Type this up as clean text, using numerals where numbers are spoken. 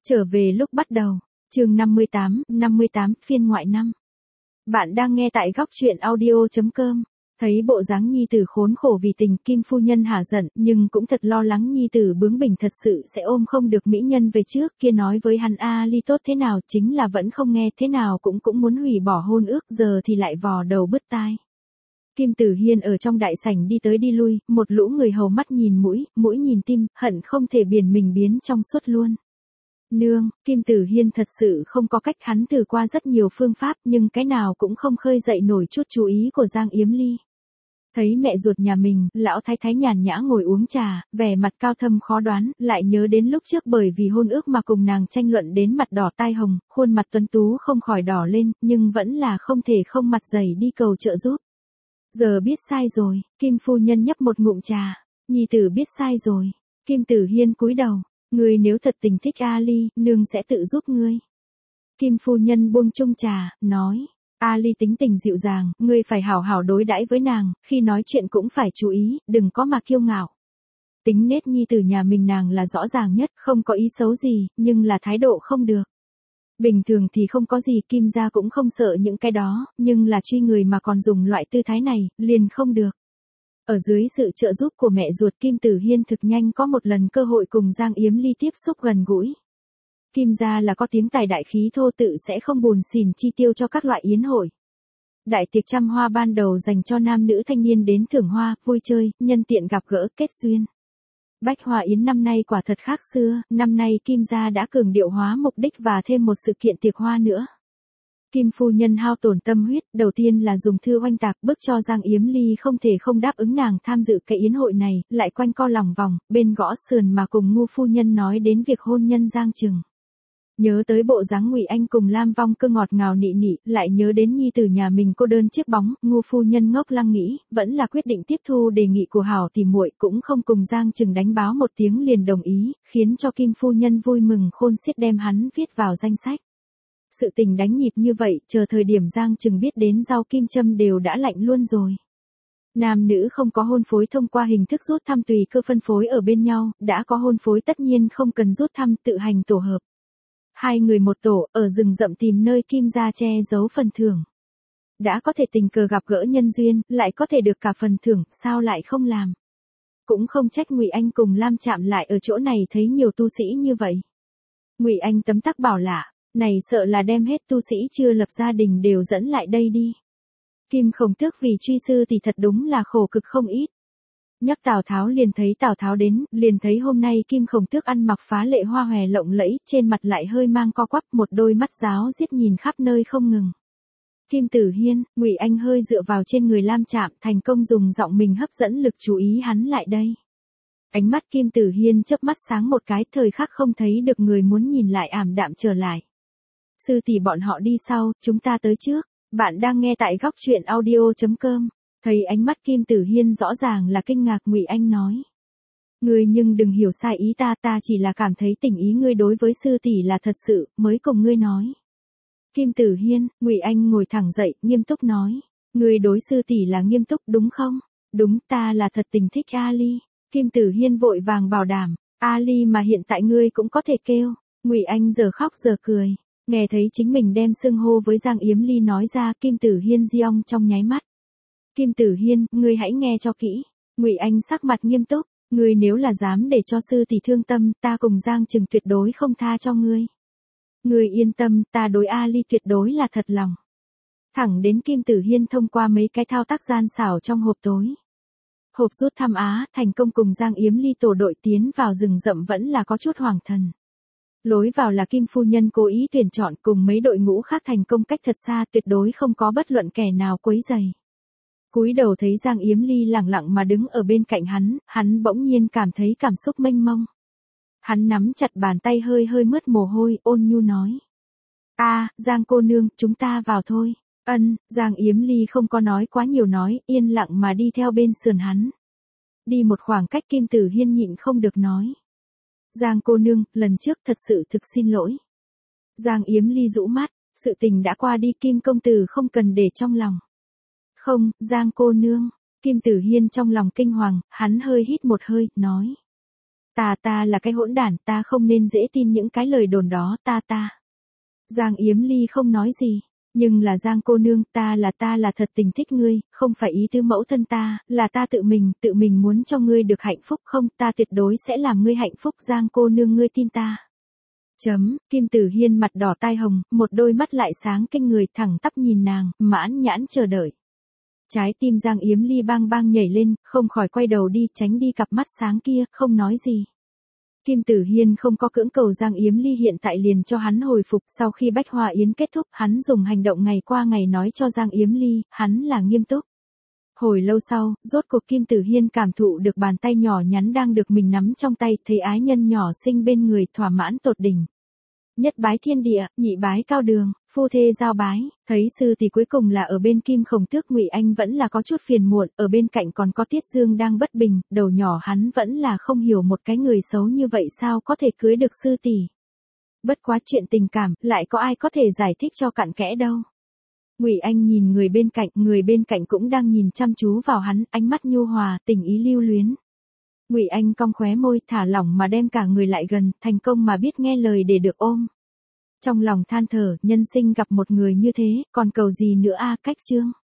Trở về lúc bắt đầu, chương 58, phiên ngoại năm. Bạn đang nghe tại góc truyện audio.com. Thấy bộ dáng nhi tử khốn khổ vì tình, Kim phu nhân hả giận, nhưng cũng thật lo lắng nhi tử bướng bỉnh thật sự sẽ ôm không được mỹ nhân về trước kia, nói với hắn Ali tốt thế nào chính là vẫn không nghe, thế nào cũng muốn hủy bỏ hôn ước, giờ thì lại vò đầu bứt tai. Kim Tử Hiên ở trong đại sảnh đi tới đi lui, một lũ người hầu mắt nhìn mũi, mũi nhìn tim, hận không thể biển mình biến trong suốt luôn. Nương, Kim Tử Hiên thật sự không có cách, hắn thử qua rất nhiều phương pháp nhưng cái nào cũng không khơi dậy nổi chút chú ý của Giang Yếm Ly. Thấy mẹ ruột nhà mình, lão thái thái nhàn nhã ngồi uống trà, vẻ mặt cao thâm khó đoán, lại nhớ đến lúc trước bởi vì hôn ước mà cùng nàng tranh luận đến mặt đỏ tai hồng, khuôn mặt tuấn tú không khỏi đỏ lên, nhưng vẫn là không thể không mặt dày đi cầu trợ giúp. Giờ biết sai rồi, Kim phu nhân nhấp một ngụm trà, nhi tử biết sai rồi. Kim Tử Hiên cúi đầu, ngươi nếu thật tình thích Ali, nương sẽ tự giúp ngươi. Kim phu nhân buông chung trà, nói, Ali tính tình dịu dàng, ngươi phải hảo hảo đối đãi với nàng, khi nói chuyện cũng phải chú ý, đừng có mà kiêu ngạo. Tính nết nhi tử nhà mình nàng là rõ ràng nhất, không có ý xấu gì, nhưng là thái độ không được. Bình thường thì không có gì, Kim gia cũng không sợ những cái đó, nhưng là truy người mà còn dùng loại tư thái này, liền không được. Ở dưới sự trợ giúp của mẹ ruột, Kim Tử Hiên thực nhanh có một lần cơ hội cùng Giang Yếm Ly tiếp xúc gần gũi. Kim gia là có tiếng tài đại khí thô, tự sẽ không buồn xỉn chi tiêu cho các loại yến hội. Đại tiệc trăm hoa ban đầu dành cho nam nữ thanh niên đến thưởng hoa, vui chơi, nhân tiện gặp gỡ, kết duyên. Bách Hoa Yến năm nay quả thật khác xưa, năm nay Kim gia đã cường điệu hóa mục đích và thêm một sự kiện tiệc hoa nữa. Kim phu nhân hao tổn tâm huyết, đầu tiên là dùng thư oanh tạc bức cho Giang Yếm Ly không thể không đáp ứng nàng tham dự cái yến hội này, lại quanh co lòng vòng, bên gõ sườn mà cùng Ngu phu nhân nói đến việc hôn nhân Giang Trừng. Nhớ tới bộ dáng Ngụy Anh cùng Lam Vong Cơ ngọt ngào nị nị, lại nhớ đến nhi tử nhà mình cô đơn chiếc bóng, Ngu phu nhân ngốc lăng nghĩ, vẫn là quyết định tiếp thu đề nghị của hảo tỷ muội, cũng không cùng Giang Trừng đánh báo một tiếng liền đồng ý, khiến cho Kim phu nhân vui mừng khôn xiết đem hắn viết vào danh sách. Sự tình đánh nhịp như vậy, chờ thời điểm Giang Trừng biết đến rau kim châm đều đã lạnh luôn rồi. Nam nữ không có hôn phối thông qua hình thức rút thăm tùy cơ phân phối ở bên nhau, đã có hôn phối tất nhiên không cần rút thăm, tự hành tổ hợp. Hai người một tổ, ở rừng rậm tìm nơi Kim gia che giấu phần thưởng. Đã có thể tình cờ gặp gỡ nhân duyên, lại có thể được cả phần thưởng, sao lại không làm. Cũng không trách Ngụy Anh cùng Lam chạm lại ở chỗ này thấy nhiều tu sĩ như vậy. Ngụy Anh tấm tắc bảo lạ, này sợ là đem hết tu sĩ chưa lập gia đình đều dẫn lại đây đi. Kim Khổng Tước vì truy sư thì thật đúng là khổ cực không ít. Nhắc Tào Tháo liền thấy Tào Tháo đến, liền thấy hôm nay Kim Khổng Tước ăn mặc phá lệ hoa hòe lộng lẫy, trên mặt lại hơi mang co quắp, một đôi mắt giáo giết nhìn khắp nơi không ngừng. Kim Tử Hiên, Ngụy Anh hơi dựa vào trên người Lam Trạm, thành công dùng giọng mình hấp dẫn lực chú ý hắn lại đây. Ánh mắt Kim Tử Hiên chớp mắt sáng một cái, thời khắc không thấy được người muốn nhìn lại ảm đạm trở lại. Sư tỷ bọn họ đi sau, chúng ta tới trước. Bạn đang nghe tại góc truyện audio.com. Thấy ánh mắt Kim Tử Hiên rõ ràng là kinh ngạc, Ngụy Anh nói. Ngươi nhưng đừng hiểu sai ý ta, ta chỉ là cảm thấy tình ý ngươi đối với sư tỷ là thật sự, mới cùng ngươi nói. Kim Tử Hiên, Ngụy Anh ngồi thẳng dậy, nghiêm túc nói. Ngươi đối sư tỷ là nghiêm túc đúng không? Đúng, ta là thật tình thích Ali. Kim Tử Hiên vội vàng bảo đảm. Ali mà hiện tại ngươi cũng có thể kêu. Ngụy Anh giờ khóc giờ cười. Nghe thấy chính mình đem xưng hô với Giang Yếm Ly nói ra, Kim Tử Hiên giong trong nháy mắt. Kim Tử Hiên, ngươi hãy nghe cho kỹ. Ngụy Anh sắc mặt nghiêm túc, ngươi nếu là dám để cho sư tỷ thương tâm, ta cùng Giang Trừng tuyệt đối không tha cho ngươi. Ngươi yên tâm, ta đối Ali tuyệt đối là thật lòng. Thẳng đến Kim Tử Hiên thông qua mấy cái thao tác gian xảo trong hộp tối. Hộp rút thăm Á, thành công cùng Giang Yếm Ly tổ đội tiến vào rừng rậm vẫn là có chút hoàng thần. Lối vào là Kim phu nhân cố ý tuyển chọn, cùng mấy đội ngũ khác thành công cách thật xa, tuyệt đối không có bất luận kẻ nào quấy rầy. Cúi đầu thấy Giang Yếm Ly lẳng lặng mà đứng ở bên cạnh hắn bỗng nhiên cảm thấy cảm xúc mênh mông. Hắn nắm chặt bàn tay hơi hơi mướt mồ hôi, ôn nhu nói. Giang cô nương, chúng ta vào thôi. Giang Yếm Ly không có nói quá nhiều, nói, yên lặng mà đi theo bên sườn hắn. Đi một khoảng cách, Kim Tử Hiên nhịn không được nói. Giang cô nương, lần trước thật sự thực xin lỗi. Giang Yếm Ly rũ mắt, sự tình đã qua đi, Kim công tử không cần để trong lòng. Không, Giang cô nương. Kim Tử Hiên trong lòng kinh hoàng, hắn hơi hít một hơi, nói. Ta là cái hỗn đản, ta không nên dễ tin những cái lời đồn đó, ta. Giang Yếm Ly không nói gì. Nhưng là Giang cô nương, ta là thật tình thích ngươi, không phải ý tứ mẫu thân ta, là ta tự mình muốn cho ngươi được hạnh phúc không, ta tuyệt đối sẽ làm ngươi hạnh phúc, Giang cô nương ngươi tin ta. Kim Tử Hiên mặt đỏ tai hồng, một đôi mắt lại sáng kinh người, thẳng tắp nhìn nàng, mãn nhãn chờ đợi. Trái tim Giang Yếm Ly bang bang nhảy lên, không khỏi quay đầu đi, tránh đi cặp mắt sáng kia, không nói gì. Kim Tử Hiên không có cưỡng cầu Giang Yếm Ly hiện tại liền cho hắn hồi phục, sau khi Bách Hoa Yến kết thúc, hắn dùng hành động ngày qua ngày nói cho Giang Yếm Ly, hắn là nghiêm túc. Hồi lâu sau, rốt cuộc Kim Tử Hiên cảm thụ được bàn tay nhỏ nhắn đang được mình nắm trong tay, thấy ái nhân nhỏ xinh bên người, thỏa mãn tột đỉnh. Nhất bái thiên địa, nhị bái cao đường, phu thê giao bái, thấy sư thì cuối cùng là ở bên Kim Khổng Tước, Ngụy Anh vẫn là có chút phiền muộn, ở bên cạnh còn có Tiết Dương đang bất bình, đầu nhỏ hắn vẫn là không hiểu một cái người xấu như vậy sao có thể cưới được sư tỷ. Bất quá chuyện tình cảm, lại có ai có thể giải thích cho cặn kẽ đâu. Ngụy Anh nhìn người bên cạnh cũng đang nhìn chăm chú vào hắn, ánh mắt nhu hòa, tình ý lưu luyến. Ngụy Anh cong khóe môi, thả lỏng mà đem cả người lại gần, thành công mà biết nghe lời để được ôm. Trong lòng than thở, nhân sinh gặp một người như thế, còn cầu gì nữa a, cách chương.